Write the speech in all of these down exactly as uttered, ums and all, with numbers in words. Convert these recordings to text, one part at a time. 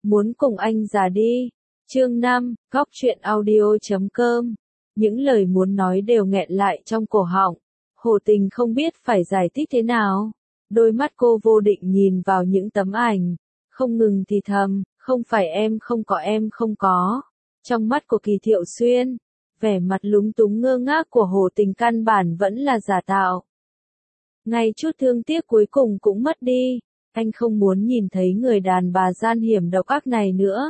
Muốn cùng anh già đi. Chương năm, góc truyện audio chấm com. Những lời muốn nói đều nghẹn lại trong cổ họng. Hồ Tình không biết phải giải thích thế nào. Đôi mắt cô vô định nhìn vào những tấm ảnh. Không ngừng thì thầm, không phải em không có em không có. Trong mắt của Kỳ Thiệu Xuyên, vẻ mặt lúng túng ngơ ngác của Hồ Tình căn bản vẫn là giả tạo. Ngay chút thương tiếc cuối cùng cũng mất đi. Anh không muốn nhìn thấy người đàn bà gian hiểm độc ác này nữa.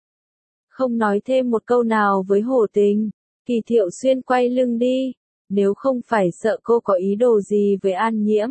Không nói thêm một câu nào với Hồ Tình, Kỳ Thiệu Xuyên quay lưng đi, nếu không phải sợ cô có ý đồ gì với An Nhiễm.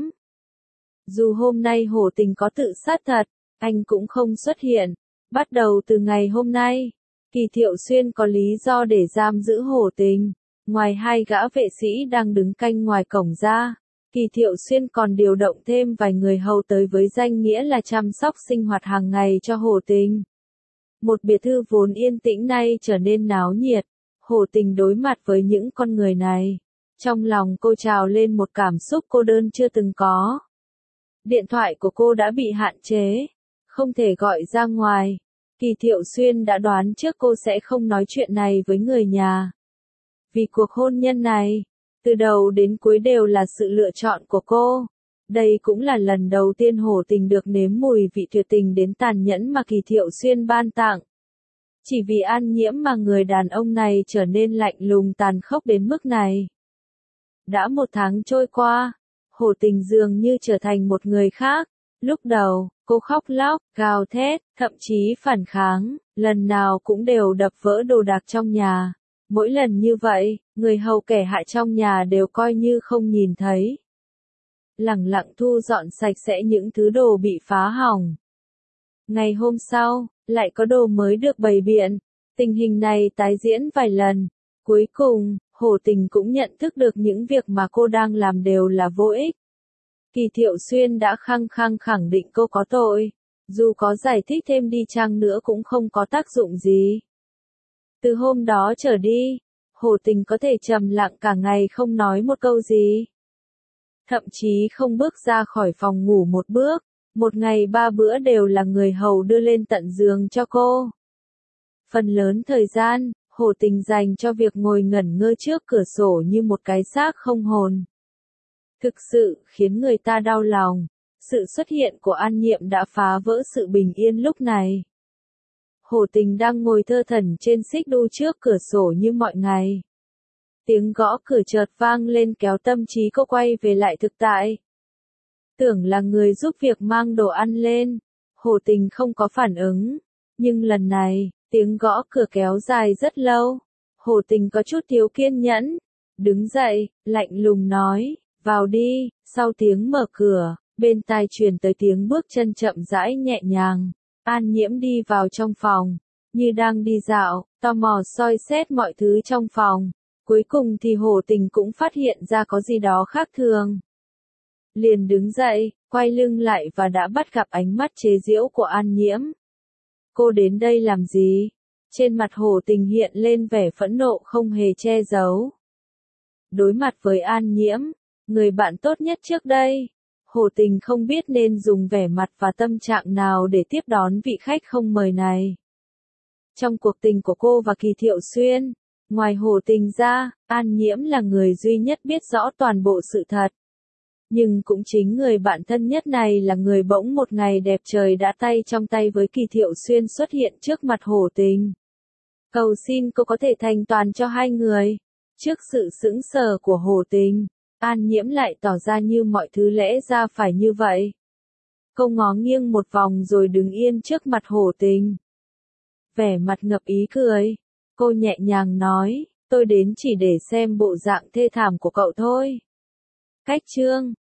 Dù hôm nay Hồ Tình có tự sát thật, anh cũng không xuất hiện. Bắt đầu từ ngày hôm nay, Kỳ Thiệu Xuyên có lý do để giam giữ Hồ Tình. Ngoài hai gã vệ sĩ đang đứng canh ngoài cổng ra, Kỳ Thiệu Xuyên còn điều động thêm vài người hầu tới với danh nghĩa là chăm sóc sinh hoạt hàng ngày cho Hồ Tình. Một biệt thự vốn yên tĩnh nay trở nên náo nhiệt. Hồ Tình đối mặt với những con người này. Trong lòng cô trào lên một cảm xúc cô đơn chưa từng có. Điện thoại của cô đã bị hạn chế, không thể gọi ra ngoài. Kỳ Thiệu Xuyên đã đoán trước cô sẽ không nói chuyện này với người nhà. Vì cuộc hôn nhân này, từ đầu đến cuối đều là sự lựa chọn của cô. Đây cũng là lần đầu tiên Hồ Tình được nếm mùi vị tuyệt tình đến tàn nhẫn mà Kỳ Thiệu Xuyên ban tặng. Chỉ vì An Nhiễm mà người đàn ông này trở nên lạnh lùng tàn khốc đến mức này. Đã một tháng trôi qua, Hồ Tình dường như trở thành một người khác. Lúc đầu, cô khóc lóc, gào thét, thậm chí phản kháng, lần nào cũng đều đập vỡ đồ đạc trong nhà. Mỗi lần như vậy, người hầu kẻ hại trong nhà đều coi như không nhìn thấy. Lẳng lặng thu dọn sạch sẽ những thứ đồ bị phá hỏng. Ngày hôm sau, lại có đồ mới được bày biện. Tình hình này tái diễn vài lần. Cuối cùng, Hồ Tình cũng nhận thức được những việc mà cô đang làm đều là vô ích. Kỳ Thiệu Xuyên đã khăng khăng khẳng định cô có tội. Dù có giải thích thêm đi chăng nữa cũng không có tác dụng gì. Từ hôm đó trở đi, Hồ Tình có thể trầm lặng cả ngày không nói một câu gì. Thậm chí không bước ra khỏi phòng ngủ một bước. Một ngày ba bữa đều là người hầu đưa lên tận giường cho cô. Phần lớn thời gian, Hồ Tình dành cho việc ngồi ngẩn ngơ trước cửa sổ như một cái xác không hồn. Thực sự khiến người ta đau lòng. Sự xuất hiện của An Nhiễm đã phá vỡ sự bình yên lúc này. Hồ Tình đang ngồi thơ thẩn trên xích đu trước cửa sổ như mọi ngày. Tiếng gõ cửa chợt vang lên kéo tâm trí cô quay về lại thực tại. Tưởng là người giúp việc mang đồ ăn lên. Hồ Tình không có phản ứng. Nhưng lần này, tiếng gõ cửa kéo dài rất lâu. Hồ Tình có chút thiếu kiên nhẫn. Đứng dậy, lạnh lùng nói, vào đi. Sau tiếng mở cửa, bên tai truyền tới tiếng bước chân chậm rãi nhẹ nhàng. An Nhiễm đi vào trong phòng, như đang đi dạo, tò mò soi xét mọi thứ trong phòng. Cuối cùng thì Hồ Tình cũng phát hiện ra có gì đó khác thường. Liền đứng dậy, quay lưng lại và đã bắt gặp ánh mắt chế giễu của An Nhiễm. Cô đến đây làm gì? Trên mặt Hồ Tình hiện lên vẻ phẫn nộ không hề che giấu. Đối mặt với An Nhiễm, người bạn tốt nhất trước đây, Hồ Tình không biết nên dùng vẻ mặt và tâm trạng nào để tiếp đón vị khách không mời này. Trong cuộc tình của cô và Kỳ Thiệu Xuyên, ngoài Hồ Tình ra, An Nhiễm là người duy nhất biết rõ toàn bộ sự thật. Nhưng cũng chính người bạn thân nhất này là người bỗng một ngày đẹp trời đã tay trong tay với Kỳ Thiệu Xuyên xuất hiện trước mặt Hồ Tình. Cầu xin cô có thể thành toàn cho hai người. Trước sự sững sờ của Hồ Tình, An Nhiễm lại tỏ ra như mọi thứ lẽ ra phải như vậy. Cô ngó nghiêng một vòng rồi đứng yên trước mặt Hồ Tình. Vẻ mặt ngập ý cười. Cô nhẹ nhàng nói, tôi đến chỉ để xem bộ dạng thê thảm của cậu thôi. Cách chương